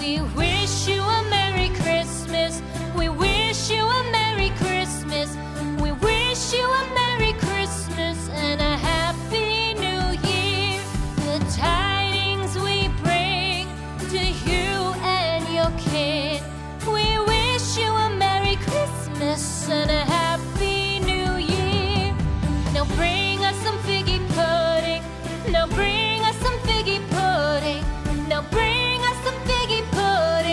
We wish you a Merry Christmas. We wish you a Merry Christmas. We wish you a Merry Christmas and a Happy New Year. The tidings we bring to you and your kin. We wish you a Merry Christmas and a Happy New Year. Now bring us some figgy pudding. Now bring us some figgy pudding. Now bring us some figgy pudding.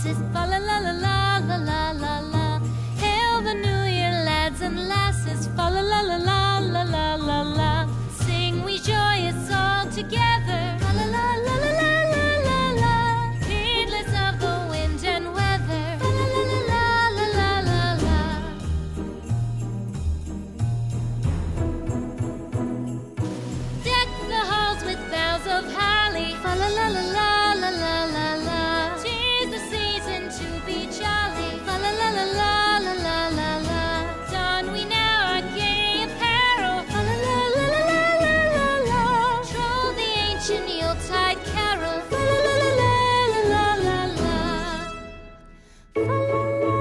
lasses, fa la la la la la la la la. Hail the new year, lads and lasses, fa la la la la la la la la. Sing we joyous all together, fa la la la la la la la la. Heedless of the wind and weather, fa la la la la la la la la. Deck the halls with boughs of holly, fa la la la la la la la la. 'Tis the season to be jolly, fa la la la la la la la la. Don we now our gay apparel, fa la la la la la la la la. Troll the ancient Yuletide carol, fa la la la la la la la la. Fa la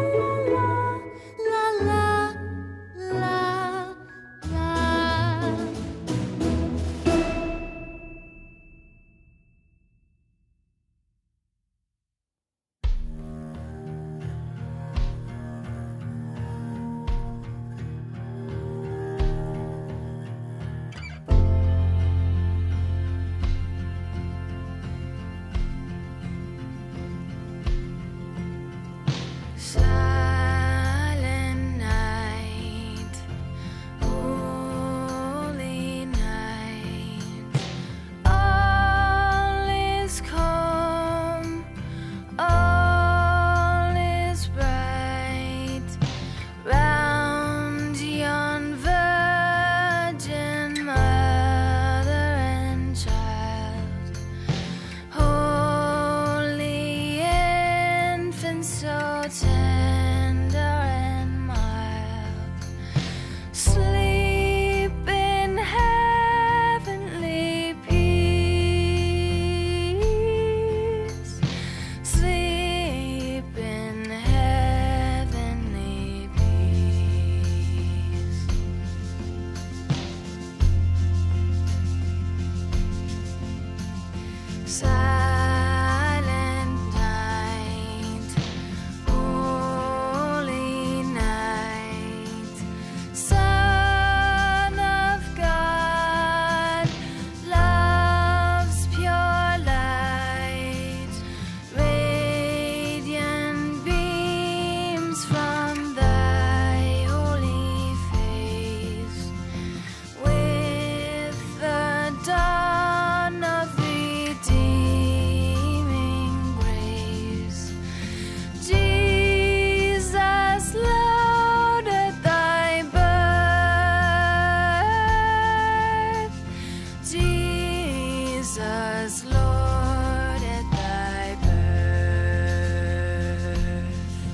la la la la la la. Silent night, holy night, all is calm, all is bright, round yon virgin mother and child, holy infant so tender and mild, sleep in heavenly peace, sleep in heavenly peace. Silent night, holy night, Son of God, love's pure light, radiant beams from thy holy face, with the dawn of redeeming grace. Jesus, Lord, at thy birth, Jesus, Lord, at thy birth.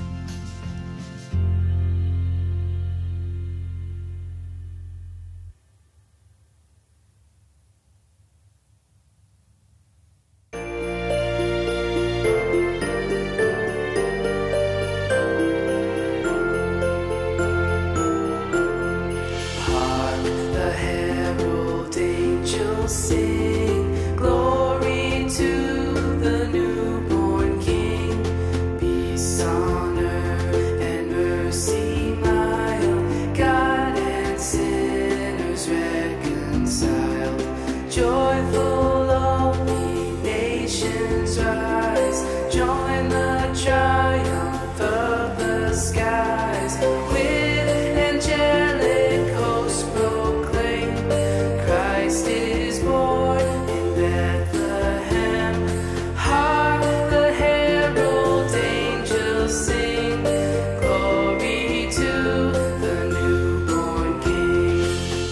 Hark the herald angels sing, glory to the newborn King. Peace on earth and mercy mild, God and sinners reconciled. Joyful all ye nations rise, join the triumph of the skies. With angelic hosts proclaim, Christ is born in Bethlehem. Hark the herald angels sing, glory to the newborn King.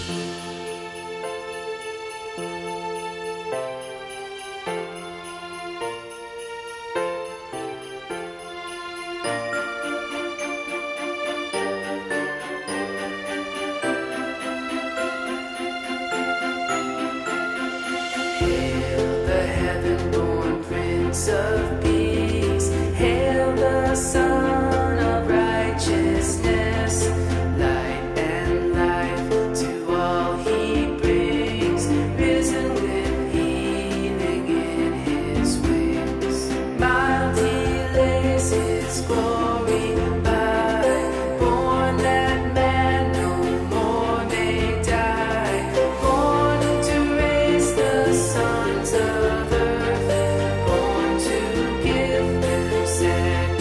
Hail the heaven-born Prince of Peace, hail the Son of Righteousness, light and life to all he brings, risen with healing in his wings. Mild he lays his glory by, born that man no more may die, born to raise the sons of earth, born to give them sacrifice.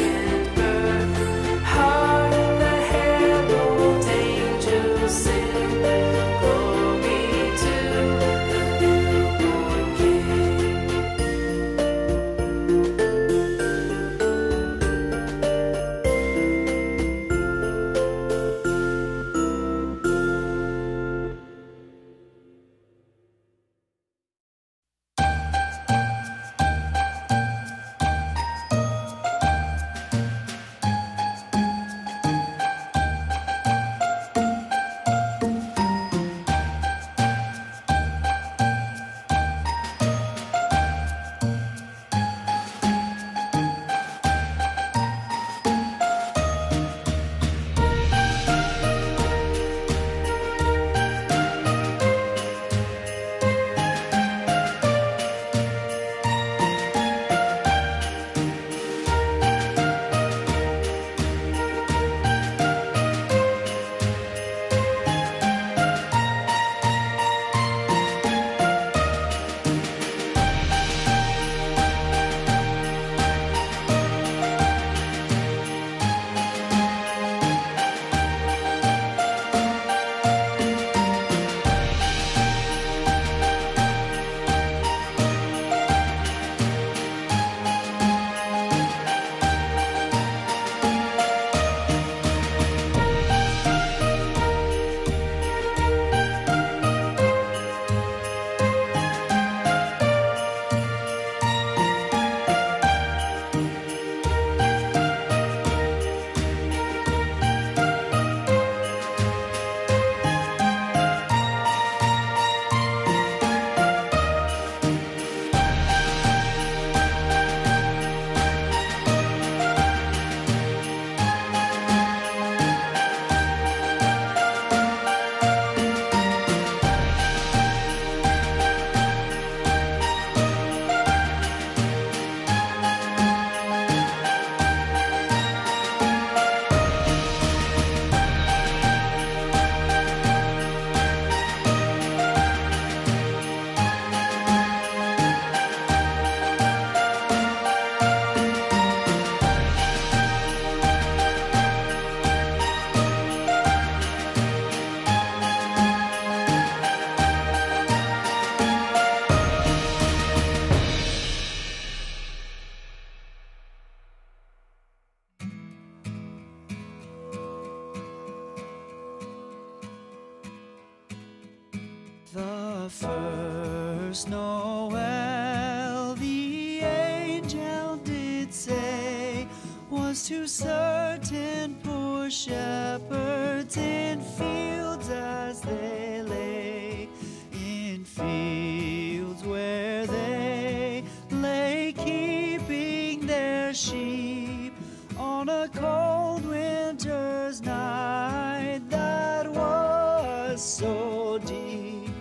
to certain poor shepherds in fields as they lay, in fields where they lay keeping their sheep on a cold winter's night that was so deep.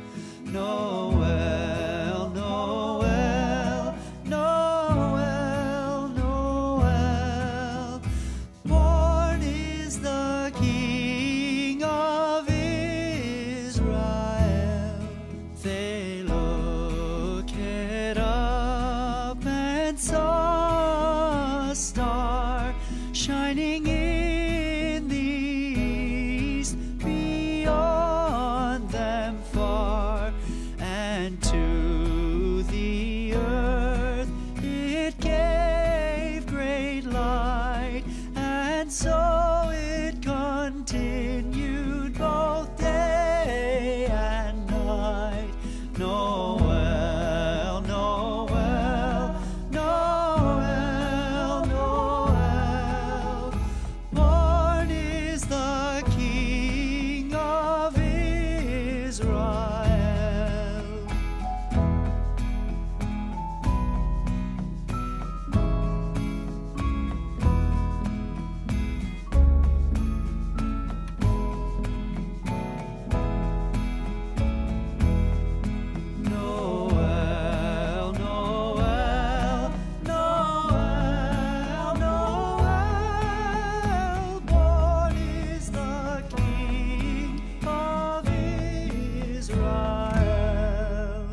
Noel, Noel, Noel, Noel, born is the King of Israel. They looked up and saw a star shining in the east, beyond them far, and to the earth it gave great light, and so it continued both day and night. Noel, Noel, Noel, Noel, born is the King of Israel. Noel, Noel, Noel, Noel, born is the King of Israel.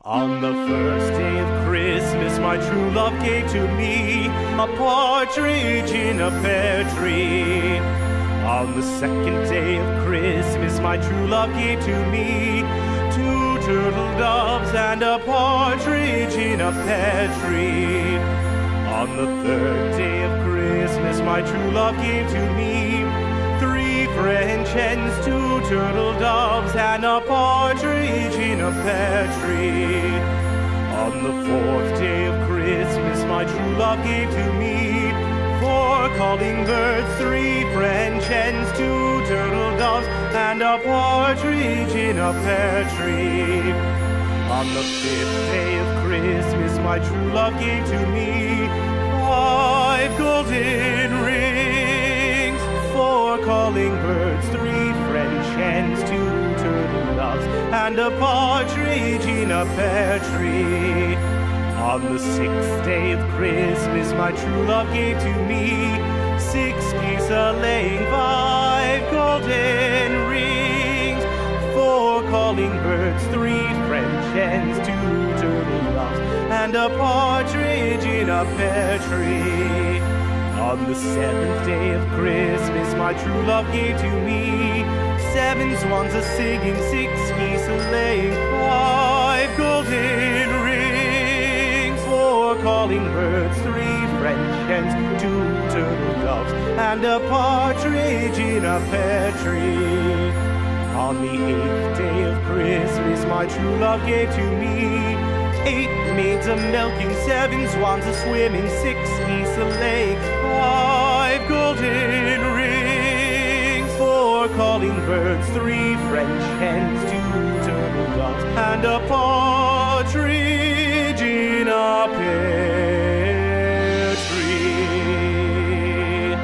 On the first day of Christmas, my true love gave to me a partridge in a pear tree. On the second day of Christmas, my true love gave to me 2 turtle doves and a partridge in a pear tree. On the third day of Christmas, my true love gave to me 3 French hens, 2 turtle doves, and a partridge in a pear tree. On the fourth day of Christmas, my true love gave to me 4 calling birds, 3 French hens, 2 turtle doves, and a partridge in a pear tree. On the fifth day of Christmas, my true love gave to me 5 golden rings, 4 calling birds, 3 French hens, 2 turtle doves, and a partridge in a pear tree. On the sixth day of Christmas, my true love gave to me 6 geese a-laying, 5 golden rings, 4 calling birds, 3 French hens, 2 turtle doves, and a partridge in a pear tree. On the seventh day of Christmas, my true love gave to me 7 swans a-singing, 6 geese a-laying, 5 golden rings, 4 calling birds, 3 French hens, 2 turtle doves, and a partridge in a pear tree. On the 8th day of Christmas, my true love gave to me 8 maids a-milking, 7 swans a-swimming, 6 geese a-laying, 5 golden rings, 4 calling birds, 3 French hens, 2 turtle doves, and a partridge in a pear tree.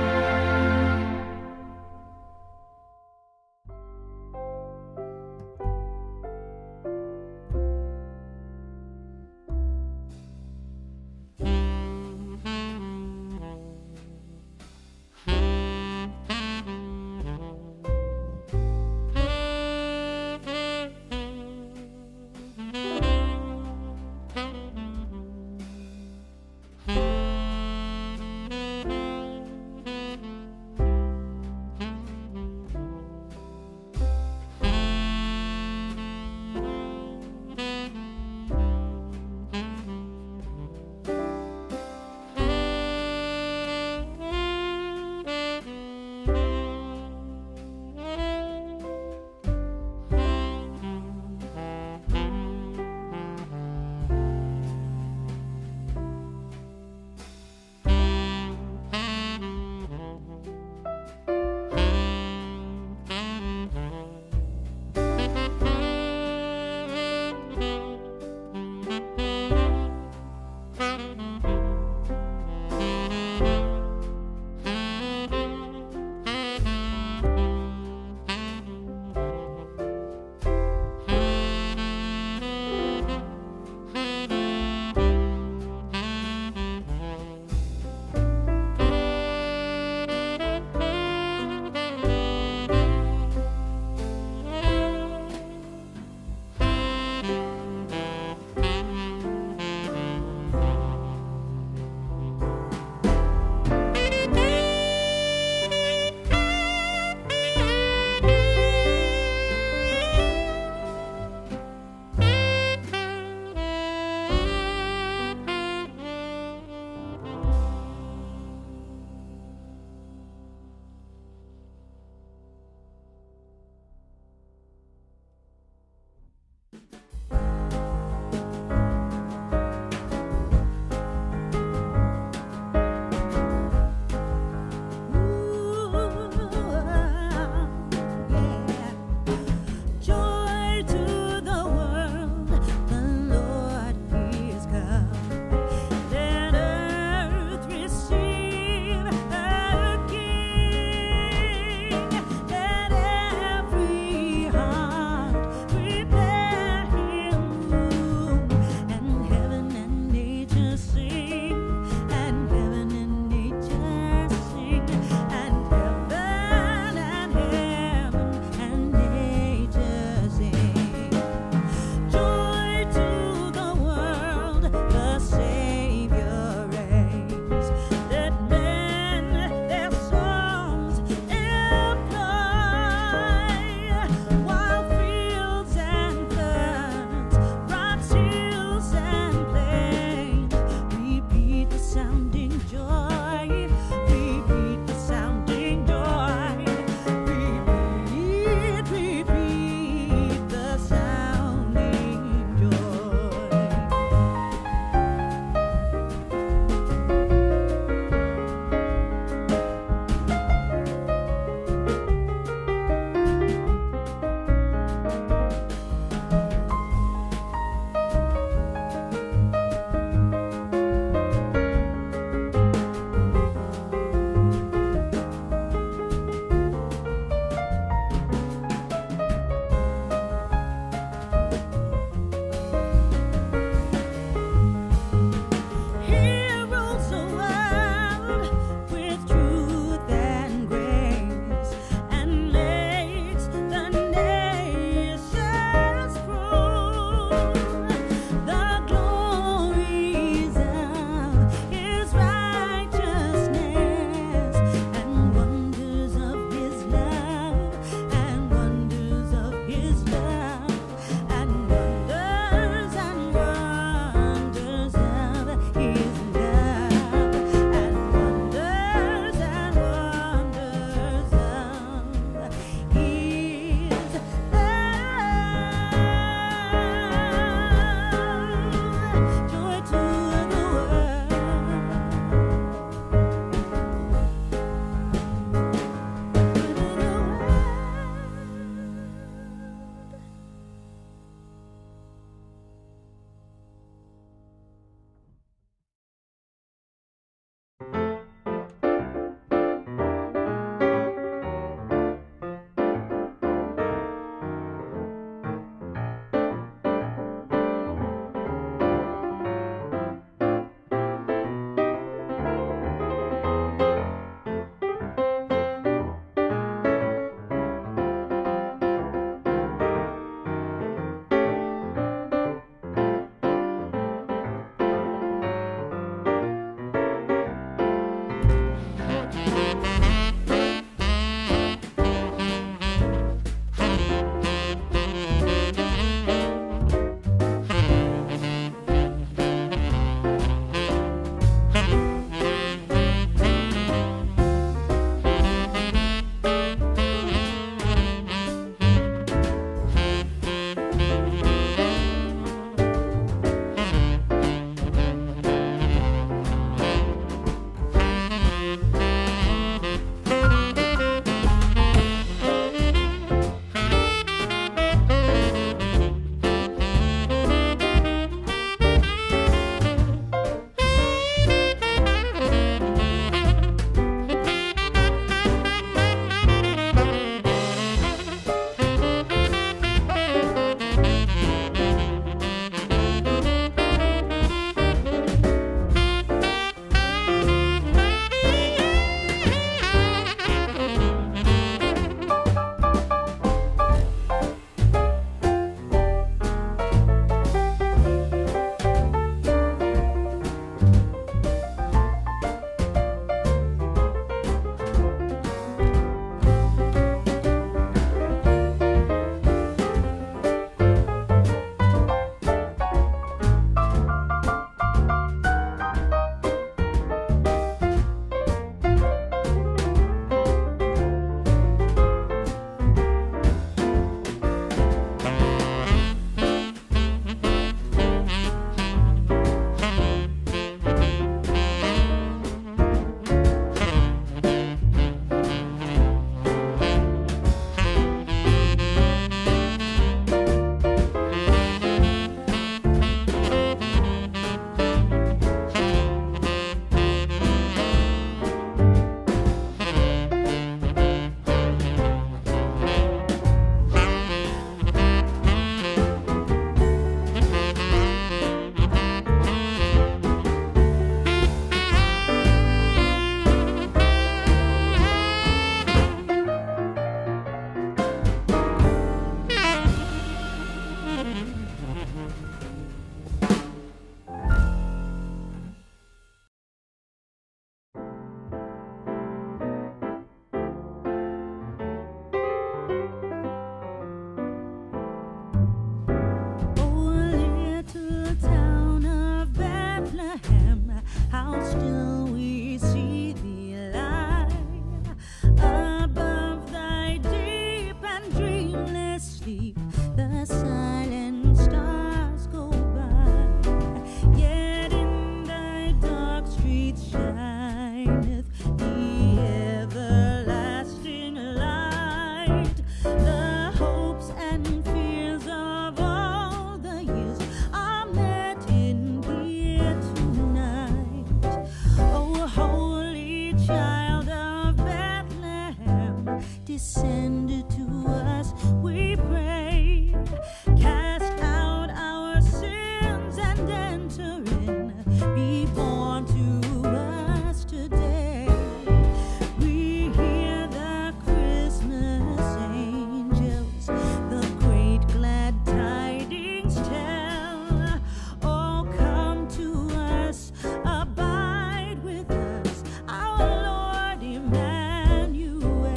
extended to us, we pray. Cast out our sins and enter in. Be born to us today. We hear the Christmas angels, the great glad tidings tell. Oh, come to us, abide with us, our Lord Emmanuel.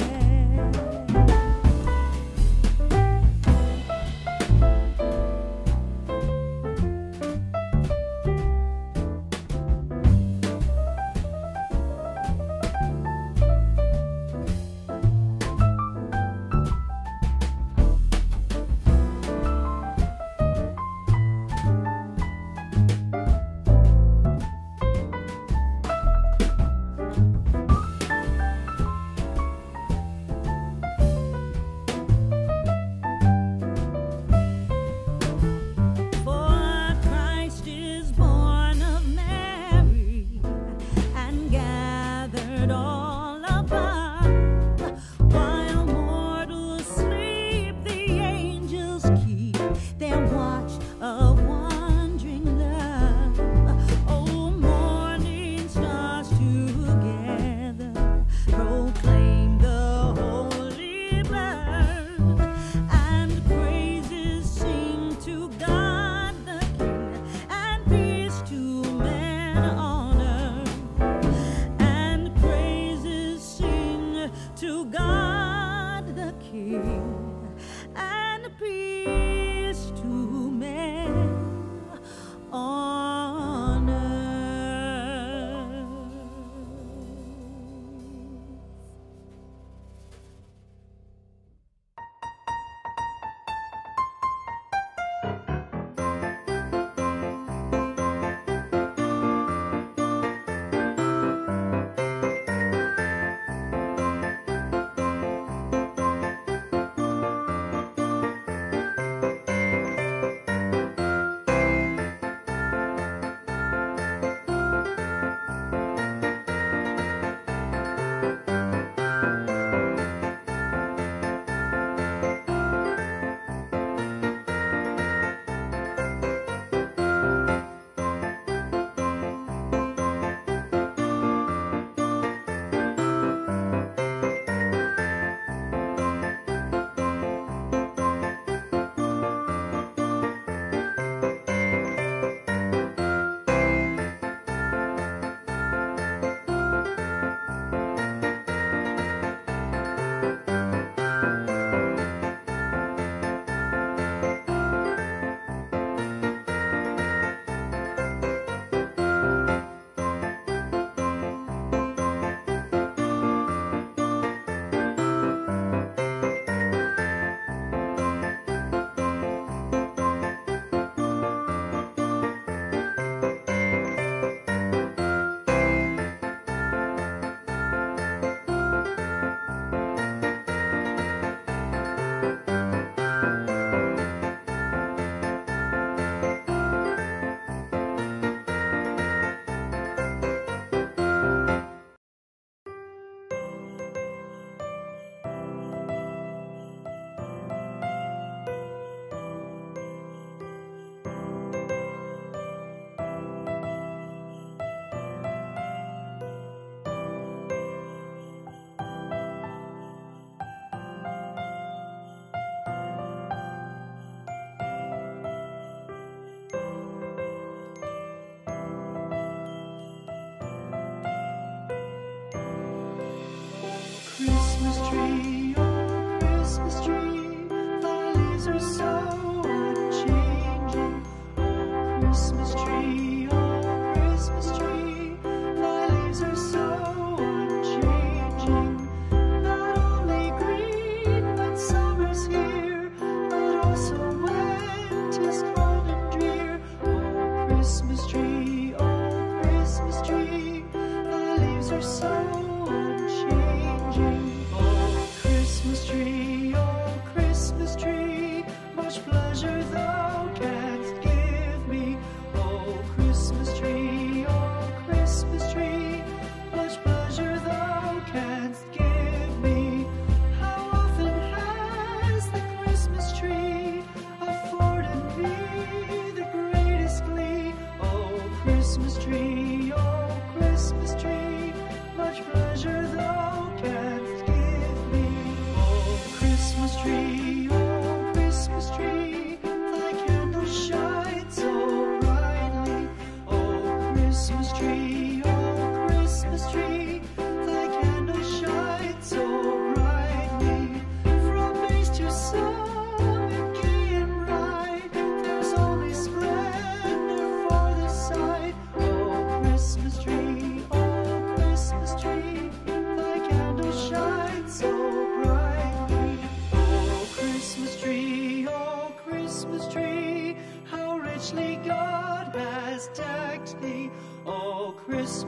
For Christ is born of Mary and gathered all above. While mortals sleep, the angels keep their watch of wondering love. Oh, morning stars together proclaim the holy birth, and praises sing to God the King, and peace to men on earth. And praises sing to God the King, and peace to men on earth.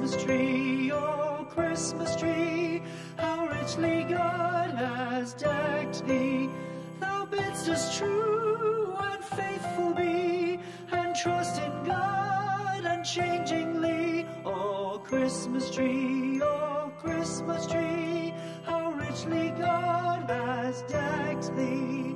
Christmas tree, oh Christmas tree, how richly God has decked thee. Thou bidst us true and faithful be, and trust in God unchangingly. Oh Christmas tree, how richly God has decked thee.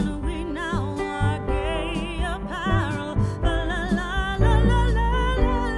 La la la la la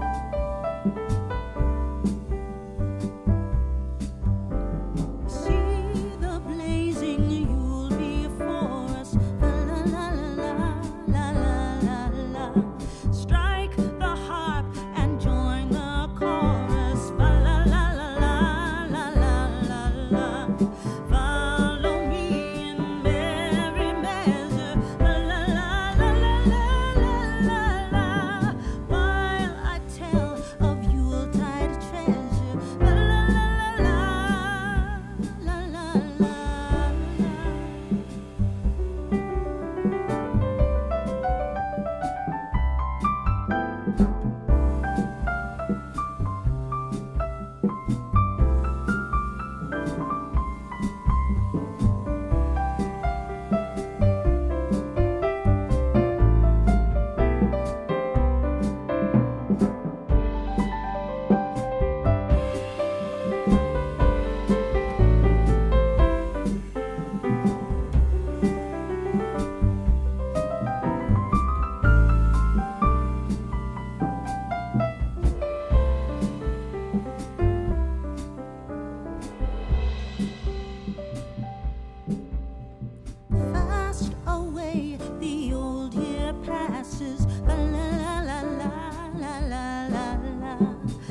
passes. La la la la la la la la.